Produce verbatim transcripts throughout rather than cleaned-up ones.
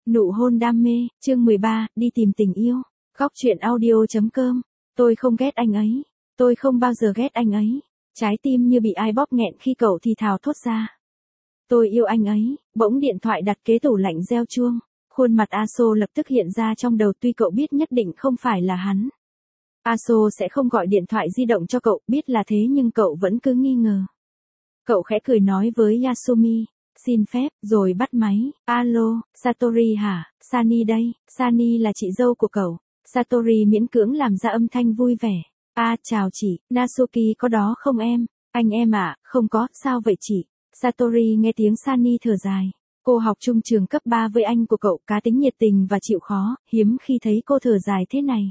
Nụ hôn đam mê, chương mười ba, đi tìm tình yêu. Góc truyện audio.com. Tôi không ghét anh ấy. Tôi không bao giờ ghét anh ấy. Trái tim như bị ai bóp nghẹn khi cậu thì thào thốt ra. Tôi yêu anh ấy. Bỗng điện thoại đặt kế tủ lạnh reo chuông. Khuôn mặt Aso lập tức hiện ra trong đầu, tuy cậu biết nhất định không phải là hắn. Aso sẽ không gọi điện thoại di động cho cậu, biết là thế nhưng cậu vẫn cứ nghi ngờ. Cậu khẽ cười nói với Yasumi. Xin phép, rồi bắt máy. Alo, Satori hả? Sani đây. Sani là chị dâu của cậu. Satori miễn cưỡng làm ra âm thanh vui vẻ. À, chào chị, Natsuki có đó không em? Anh em ạ, à, không có, sao vậy chị? Satori nghe tiếng Sani thở dài. Cô học chung trường cấp ba với anh của cậu, cá tính nhiệt tình và chịu khó, hiếm khi thấy cô thở dài thế này.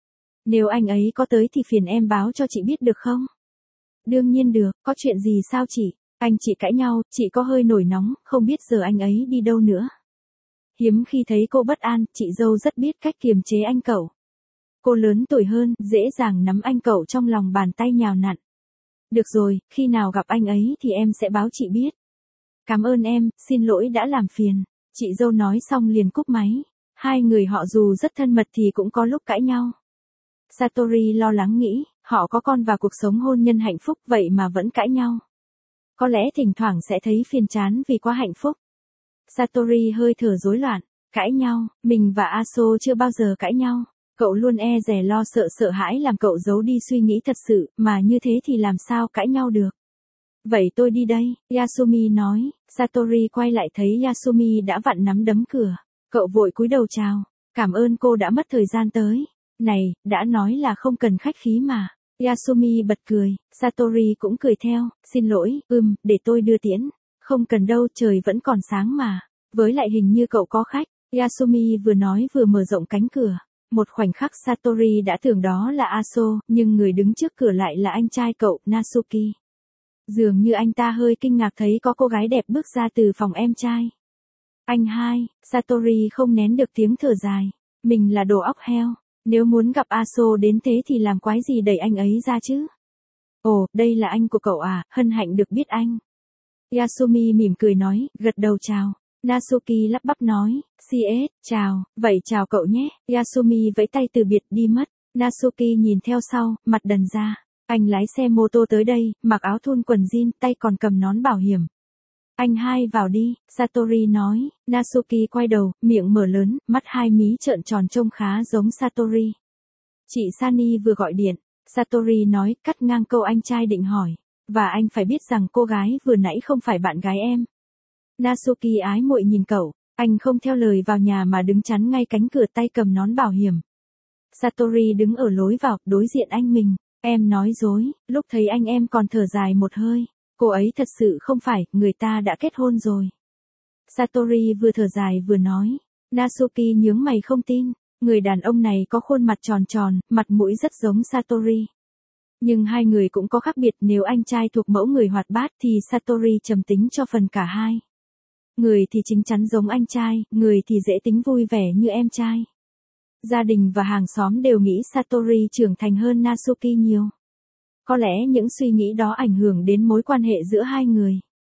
Nếu anh ấy có tới thì phiền em báo cho chị biết được không? Đương nhiên được, có chuyện gì sao chị? Anh chị cãi nhau, chị có hơi nổi nóng, không biết giờ anh ấy đi đâu nữa. Hiếm khi thấy cô bất an, chị dâu rất biết cách kiềm chế anh cậu. Cô lớn tuổi hơn, dễ dàng nắm anh cậu trong lòng bàn tay nhào nặn. Được rồi, khi nào gặp anh ấy thì em sẽ báo chị biết. Cảm ơn em, xin lỗi đã làm phiền. Chị dâu nói xong liền cúp máy. Hai người họ dù rất thân mật thì cũng có lúc cãi nhau. Satori lo lắng nghĩ, họ có con và cuộc sống hôn nhân hạnh phúc vậy mà vẫn cãi nhau. Có lẽ thỉnh thoảng sẽ thấy phiền chán vì quá hạnh phúc. Satori hơi thở rối loạn. Cãi nhau, mình và Aso chưa bao giờ cãi nhau. Cậu luôn e dè lo sợ sợ hãi làm cậu giấu đi suy nghĩ thật sự, mà như thế thì làm sao cãi nhau được. Vậy tôi đi đây, Yasumi nói. Satori quay lại thấy Yasumi đã vặn nắm đấm cửa. Cậu vội cúi đầu chào. Cảm ơn cô đã mất thời gian tới. Này, đã nói là không cần khách khí mà. Yasumi bật cười, Satori cũng cười theo, xin lỗi, ừm, để tôi đưa tiễn. Không cần đâu, trời vẫn còn sáng mà. Với lại hình như cậu có khách. Yasumi vừa nói vừa mở rộng cánh cửa. Một khoảnh khắc Satori đã tưởng đó là Aso, nhưng người đứng trước cửa lại là anh trai cậu, Natsuki. Dường như anh ta hơi kinh ngạc thấy có cô gái đẹp bước ra từ phòng em trai. Anh hai, Satori không nén được tiếng thở dài. Mình là đồ óc heo. Nếu muốn gặp Aso đến thế thì làm quái gì đẩy anh ấy ra chứ? Ồ, đây là anh của cậu à, hân hạnh được biết anh. Yasumi mỉm cười nói, gật đầu chào. Natsuki lắp bắp nói, xê ét, chào, vậy chào cậu nhé. Yasumi vẫy tay từ biệt đi mất. Natsuki nhìn theo sau, mặt đần ra. Anh lái xe mô tô tới đây, mặc áo thun quần jean, tay còn cầm nón bảo hiểm. Anh hai vào đi, Satori nói. Natsuki quay đầu, miệng mở lớn, mắt hai mí trợn tròn trông khá giống Satori. Chị Sani vừa gọi điện. Satori nói, cắt ngang câu anh trai định hỏi. Và anh phải biết rằng cô gái vừa nãy không phải bạn gái em. Natsuki ái muội nhìn cậu. Anh không theo lời vào nhà mà đứng chắn ngay cánh cửa, tay cầm nón bảo hiểm. Satori đứng ở lối vào, đối diện anh mình. Em nói dối, lúc thấy anh em còn thở dài một hơi. Cô ấy thật sự không phải, người ta đã kết hôn rồi. Satori vừa thở dài vừa nói. Natsuki nhướng mày không tin. Người đàn ông này có khuôn mặt tròn tròn, mặt mũi rất giống Satori. Nhưng hai người cũng có khác biệt, nếu anh trai thuộc mẫu người hoạt bát thì Satori trầm tính cho phần cả hai. Người thì chính chắn giống anh trai, người thì dễ tính vui vẻ như em trai. Gia đình và hàng xóm đều nghĩ Satori trưởng thành hơn Natsuki nhiều. Có lẽ những suy nghĩ đó ảnh hưởng đến mối quan hệ giữa hai người.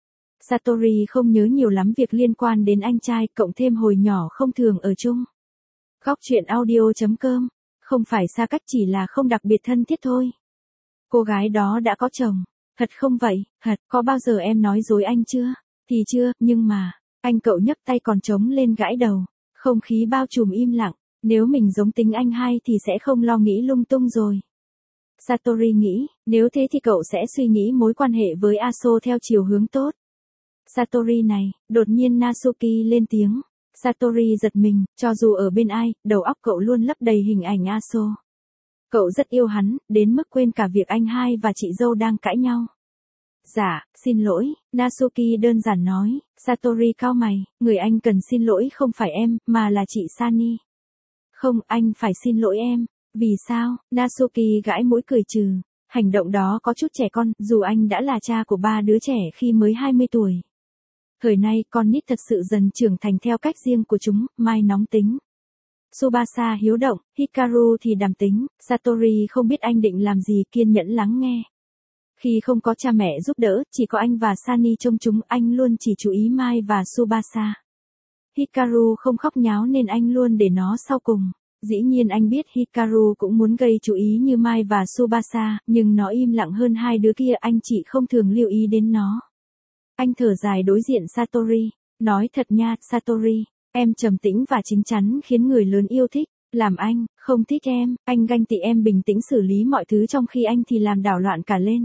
Satori không nhớ nhiều lắm việc liên quan đến anh trai, cộng thêm hồi nhỏ không thường ở chung. Góc truyện audio.com. Không phải xa cách, chỉ là không đặc biệt thân thiết thôi. Cô gái đó đã có chồng. Thật không vậy? Thật, có bao giờ em nói dối anh chưa? Thì chưa, nhưng mà. Anh cậu nhấc tay còn trống lên gãi đầu. Không khí bao trùm im lặng. Nếu mình giống tính anh hai thì sẽ không lo nghĩ lung tung rồi. Satori nghĩ, nếu thế thì cậu sẽ suy nghĩ mối quan hệ với Aso theo chiều hướng tốt. Satori này, đột nhiên Natsuki lên tiếng. Satori giật mình, cho dù ở bên ai, đầu óc cậu luôn lấp đầy hình ảnh Aso. Cậu rất yêu hắn, đến mức quên cả việc anh hai và chị dâu đang cãi nhau. Dạ, xin lỗi, Natsuki đơn giản nói. Satori cau mày, người anh cần xin lỗi không phải em, mà là chị Sani. Không, anh phải xin lỗi em. Vì sao? Natsuki gãi mũi cười trừ. Hành động đó có chút trẻ con, dù anh đã là cha của ba đứa trẻ khi mới hai mươi tuổi. Thời nay, con nít thật sự dần trưởng thành theo cách riêng của chúng, Mai nóng tính. Tsubasa hiếu động, Hikaru thì đàm tính, Satori không biết anh định làm gì, kiên nhẫn lắng nghe. Khi không có cha mẹ giúp đỡ, chỉ có anh và Sani trông chúng, anh luôn chỉ chú ý Mai và Tsubasa. Hikaru không khóc nháo nên anh luôn để nó sau cùng. Dĩ nhiên anh biết Hikaru cũng muốn gây chú ý như Mai và Tsubasa, nhưng nó im lặng hơn hai đứa kia, anh chỉ không thường lưu ý đến nó. Anh thở dài đối diện Satori, nói thật nha, Satori, em trầm tĩnh và chín chắn khiến người lớn yêu thích, làm anh, không thích em, anh ganh tị em bình tĩnh xử lý mọi thứ trong khi anh thì làm đảo loạn cả lên.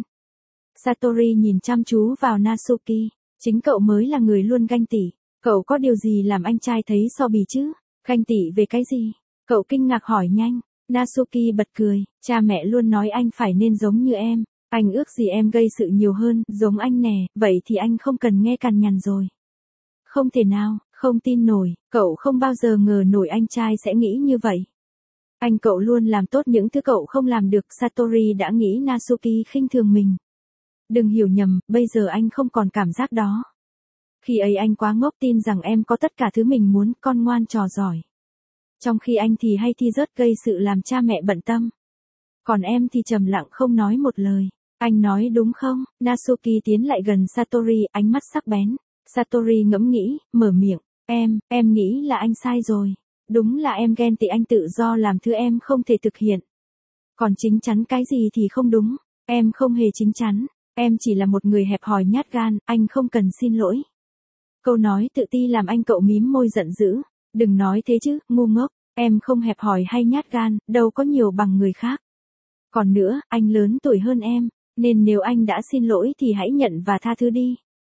Satori nhìn chăm chú vào Natsuki, chính cậu mới là người luôn ganh tị, cậu có điều gì làm anh trai thấy so bì chứ, ganh tị về cái gì? Cậu kinh ngạc hỏi nhanh, Natsuki bật cười, cha mẹ luôn nói anh phải nên giống như em, anh ước gì em gây sự nhiều hơn, giống anh nè, vậy thì anh không cần nghe cằn nhằn rồi. Không thể nào, không tin nổi, cậu không bao giờ ngờ nổi anh trai sẽ nghĩ như vậy. Anh cậu luôn làm tốt những thứ cậu không làm được, Satori đã nghĩ Natsuki khinh thường mình. Đừng hiểu nhầm, bây giờ anh không còn cảm giác đó. Khi ấy anh quá ngốc tin rằng em có tất cả thứ mình muốn, con ngoan trò giỏi. Trong khi anh thì hay thi rớt gây sự làm cha mẹ bận tâm. Còn em thì trầm lặng không nói một lời. Anh nói đúng không? Natsuki tiến lại gần Satori, ánh mắt sắc bén. Satori ngẫm nghĩ, mở miệng. Em, em nghĩ là anh sai rồi. Đúng là em ghen tị anh tự do làm thứ em không thể thực hiện. Còn chính chắn cái gì thì không đúng. Em không hề chính chắn. Em chỉ là một người hẹp hòi nhát gan, anh không cần xin lỗi. Câu nói tự ti làm anh cậu mím môi giận dữ. Đừng nói thế chứ, ngu ngốc, em không hẹp hòi hay nhát gan, đâu có nhiều bằng người khác. Còn nữa, anh lớn tuổi hơn em, nên nếu anh đã xin lỗi thì hãy nhận và tha thứ đi.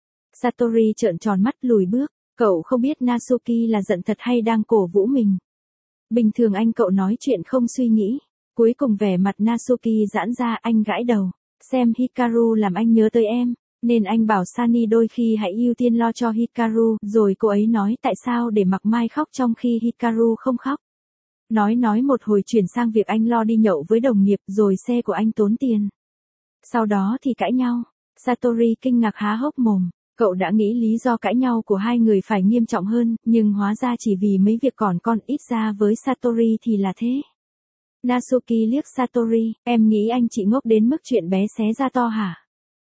Satori trợn tròn mắt lùi bước, cậu không biết Natsuki là giận thật hay đang cổ vũ mình. Bình thường anh cậu nói chuyện không suy nghĩ, cuối cùng vẻ mặt Natsuki giãn ra, anh gãi đầu, xem Hikaru làm anh nhớ tới em. Nên anh bảo Sunny đôi khi hãy ưu tiên lo cho Hikaru, rồi cô ấy nói tại sao để mặc Mai khóc trong khi Hikaru không khóc. Nói nói một hồi chuyển sang việc anh lo đi nhậu với đồng nghiệp rồi xe của anh tốn tiền. Sau đó thì cãi nhau. Satori kinh ngạc há hốc mồm, cậu đã nghĩ lý do cãi nhau của hai người phải nghiêm trọng hơn, nhưng hóa ra chỉ vì mấy việc còn con, ít ra với Satori thì là thế. Natsuki liếc Satori, em nghĩ anh chị ngốc đến mức chuyện bé xé ra to hả?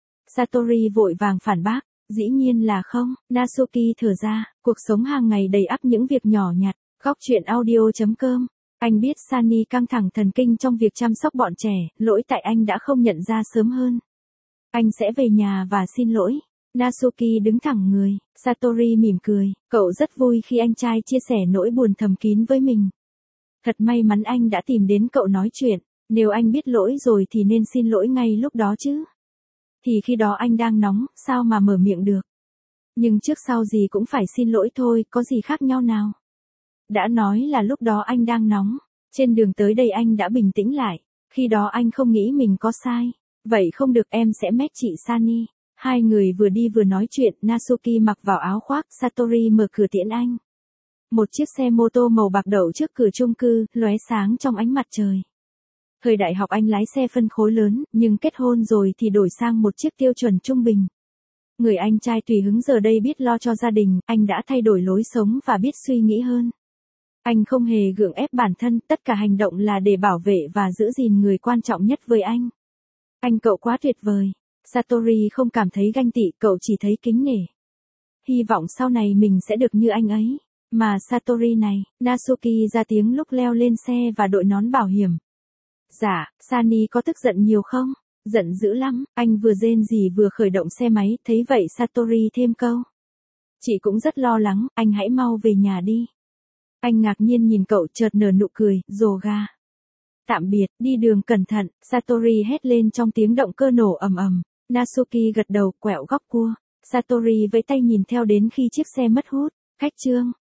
Satori vội vàng phản bác, dĩ nhiên là không, Natsuki thở ra, cuộc sống hàng ngày đầy ắp những việc nhỏ nhặt, góc truyện audio chấm com. Anh biết Sunny căng thẳng thần kinh trong việc chăm sóc bọn trẻ, lỗi tại anh đã không nhận ra sớm hơn. Anh sẽ về nhà và xin lỗi. Natsuki đứng thẳng người, Satori mỉm cười, cậu rất vui khi anh trai chia sẻ nỗi buồn thầm kín với mình. Thật may mắn anh đã tìm đến cậu nói chuyện, nếu anh biết lỗi rồi thì nên xin lỗi ngay lúc đó chứ. Thì khi đó anh đang nóng, sao mà mở miệng được. Nhưng trước sau gì cũng phải xin lỗi thôi, có gì khác nhau nào. Đã nói là lúc đó anh đang nóng, trên đường tới đây anh đã bình tĩnh lại, khi đó anh không nghĩ mình có sai. Vậy không được, em sẽ mét chị Sunny. Hai người vừa đi vừa nói chuyện, Natsuki mặc vào áo khoác, Satori mở cửa tiễn anh. Một chiếc xe mô tô màu bạc đậu trước cửa chung cư, lóe sáng trong ánh mặt trời. Thời đại học anh lái xe phân khối lớn, nhưng kết hôn rồi thì đổi sang một chiếc tiêu chuẩn trung bình. Người anh trai tùy hứng giờ đây biết lo cho gia đình, anh đã thay đổi lối sống và biết suy nghĩ hơn. Anh không hề gượng ép bản thân, tất cả hành động là để bảo vệ và giữ gìn người quan trọng nhất với anh. Anh cậu quá tuyệt vời. Satori không cảm thấy ganh tị, cậu chỉ thấy kính nể. Hy vọng sau này mình sẽ được như anh ấy. Mà Satori này, Natsuki ra tiếng lúc leo lên xe và đội nón bảo hiểm. Dạ, Sunny có tức giận nhiều không? Giận dữ lắm, anh vừa rên rỉ vừa khởi động xe máy, thấy vậy Satori thêm câu. Chị cũng rất lo lắng, anh hãy mau về nhà đi. Anh ngạc nhiên nhìn cậu chợt nở nụ cười, rồ ga. Tạm biệt, đi đường cẩn thận, Satori hét lên trong tiếng động cơ nổ ầm ầm. Natsuki gật đầu, quẹo góc cua. Satori vẫy tay nhìn theo đến khi chiếc xe mất hút. Khách trương.